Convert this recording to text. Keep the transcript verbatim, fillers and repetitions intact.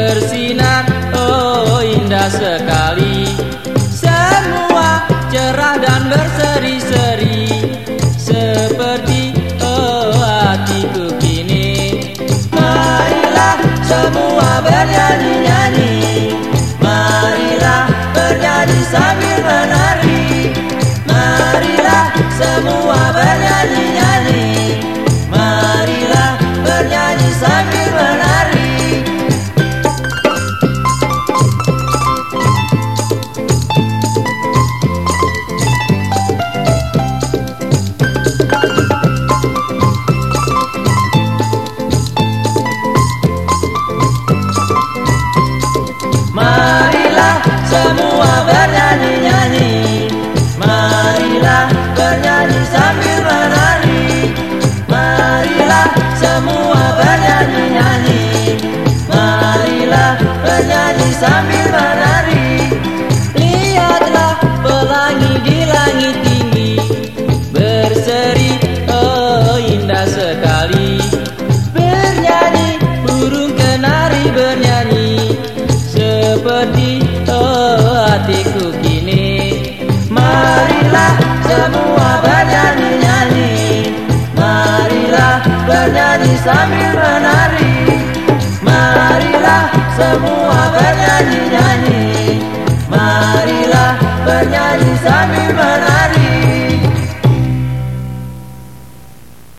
bersinar, oh indah sekali. Semua cerah dan berseri-seri, seperti oh hatiku kini. Marilah semua bernyanyi-nyanyi, marilah bernyanyi sambil menari. Marilah semua bernyanyi-nyanyi, marilah bernyanyi sambil menari. Marilah semua bernyanyi-nyanyi, marilah bernyanyi sambil menari. Marilah semua bernyanyi-nyanyi, marilah bernyanyi sambil menari. Lihatlah pelangi di langit tinggi, berseri, oh indah sekali. Bernyanyi, burung kenari bernyanyi, seperti oh hatiku kini. Marilah semua bernyanyi-nyanyi, marilah bernyanyi sambil menari.